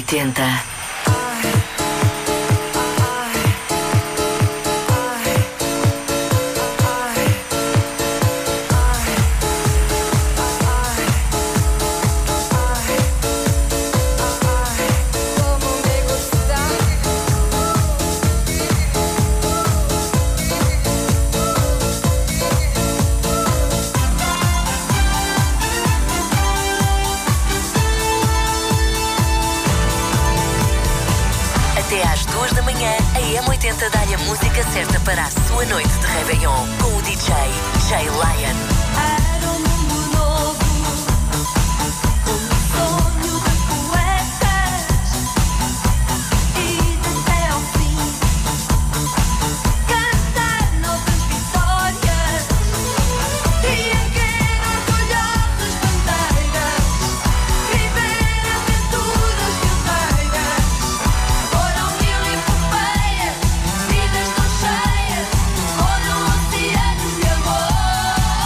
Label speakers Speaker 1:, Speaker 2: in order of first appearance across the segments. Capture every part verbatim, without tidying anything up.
Speaker 1: oitenta.
Speaker 2: A M oitenta dá-lhe a música certa para a sua noite de Réveillon com o D J Jay Lion.
Speaker 3: Era um mundo novo, um sonho de poetas, e até ao fim cantar novas vitórias e erguer orgulhosas bandeiras, viver aventuras guerreiras. Foram mil epopeias, vidas tão cheias, foram oceanos de amor.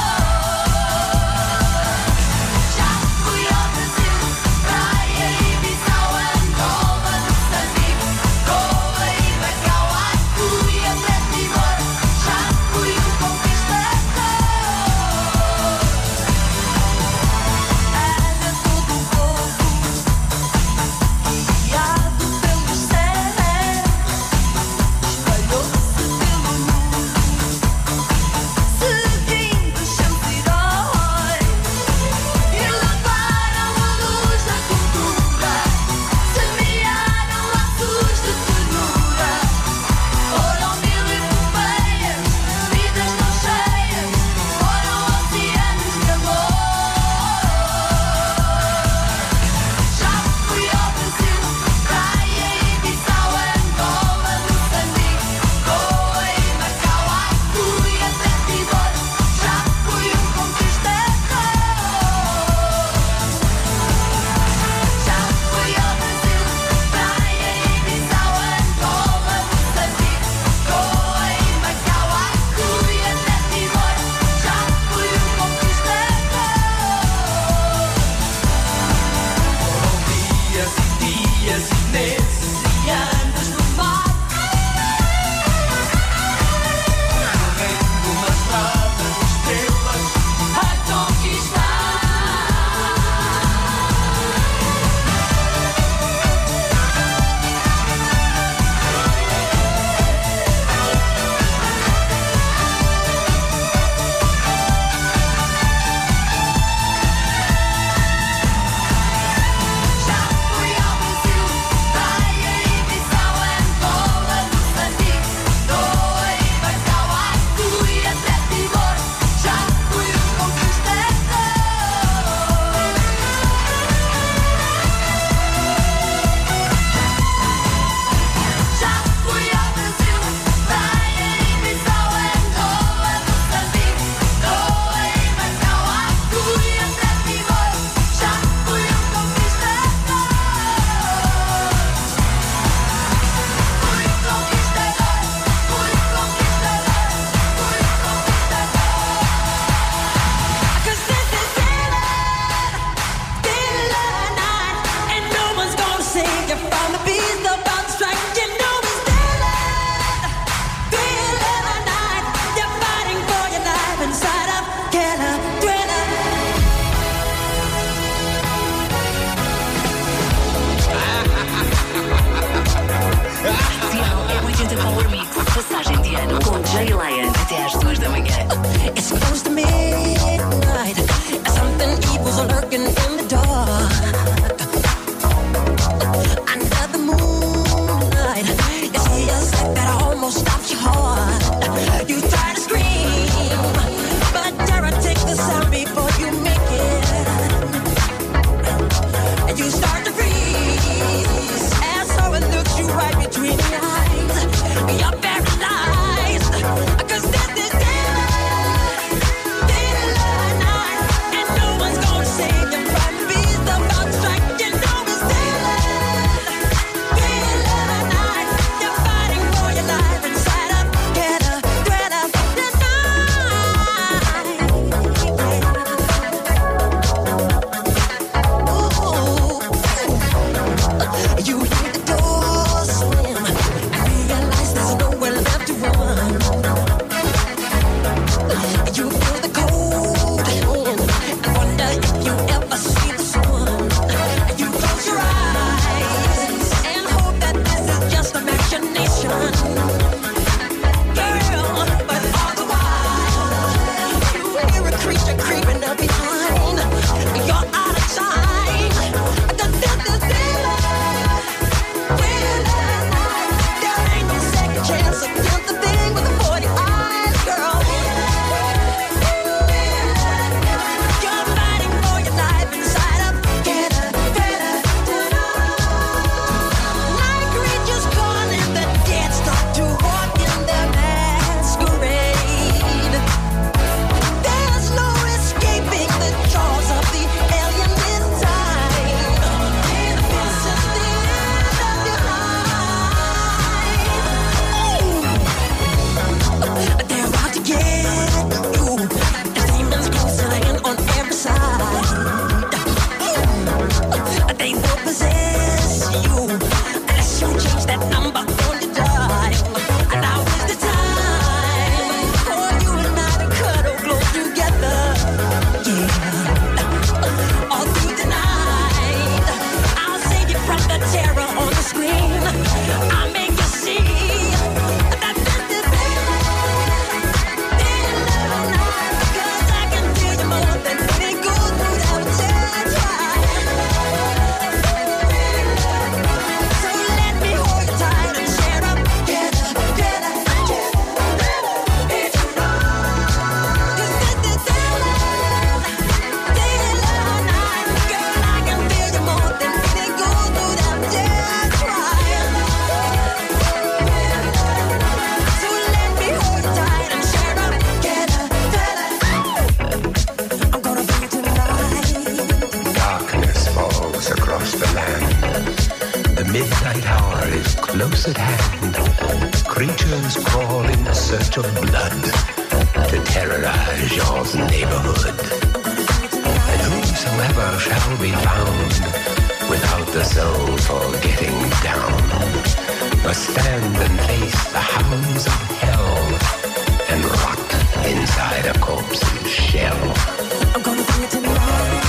Speaker 1: close at hand, creatures crawl in search of blood to terrorize your neighborhood. And whosoever shall be found without the soul for getting down must stand and face the hounds of hell and rot inside a corpse's shell.
Speaker 3: I'm gonna do it tonight.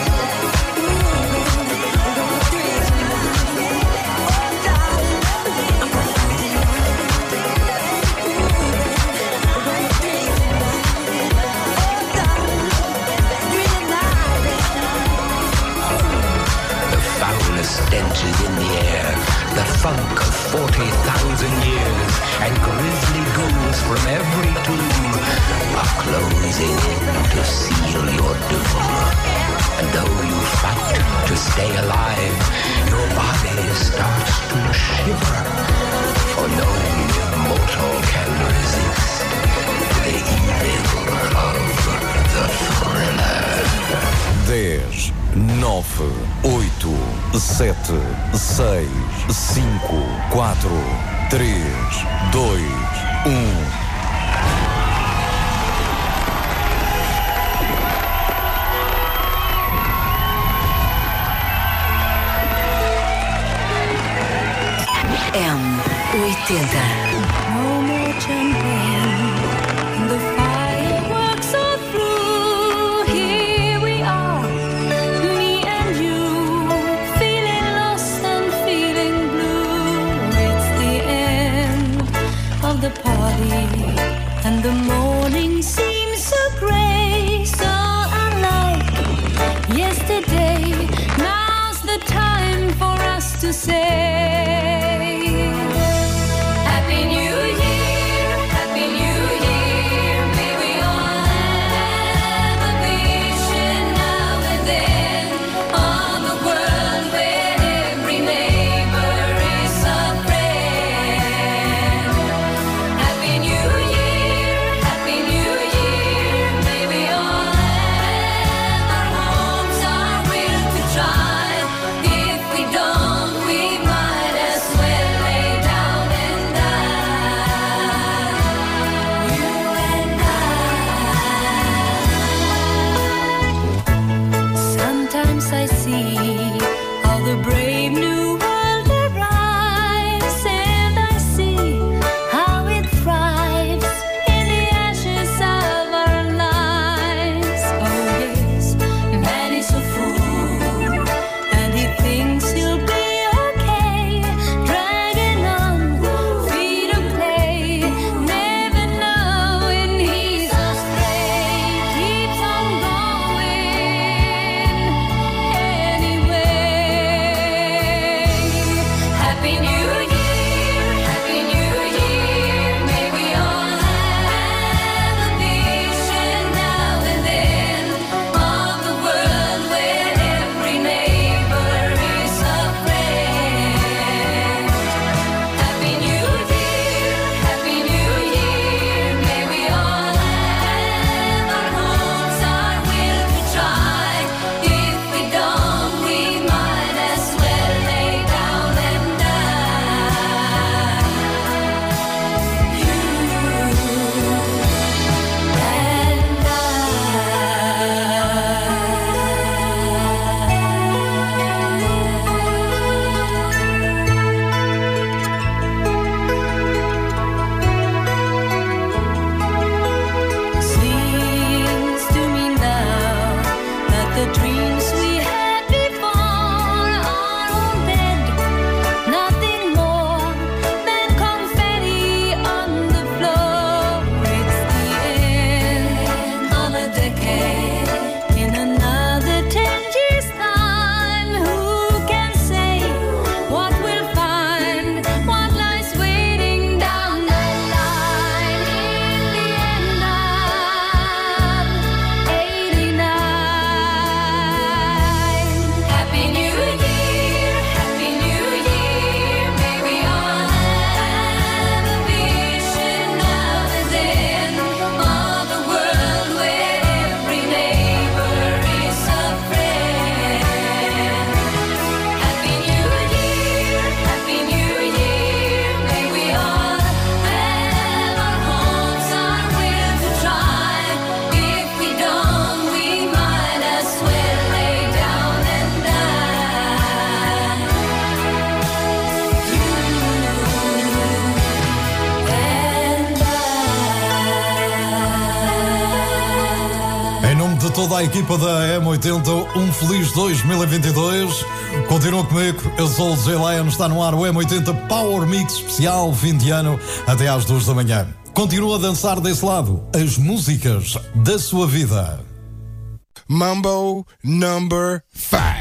Speaker 1: Stench is in the air, the funk of forty thousand years, and grisly ghouls from every tomb are closing in to seal your doom. And though you fight to stay alive, your body starts to shiver, for no mortal can resist the evil of the thriller.
Speaker 4: dez, nove, oito, sete, seis, cinco, quatro, três, dois, um.
Speaker 2: M oitenta.
Speaker 3: No more champagne. The fireworks are through. Here we are, me and you, feeling lost and feeling blue. It's the end of the party, and the morning seems so grey, so unlike yesterday. Now's the time for us to say Happy New Year, Happy New Year. May we all have a vision now and then of a world where every neighbor is a friend. Happy New Year, Happy New Year. May we all have our homes, our will to try. If we don't, we might
Speaker 5: nome de toda a equipa da M oitenta, um feliz dois mil e vinte e dois. Continua comigo, eu sou o Jay Lion, está no ar o M oitenta Power Mix especial fim de ano até às duas da manhã. Continua a dançar desse lado as músicas da sua vida.
Speaker 6: Mambo number five.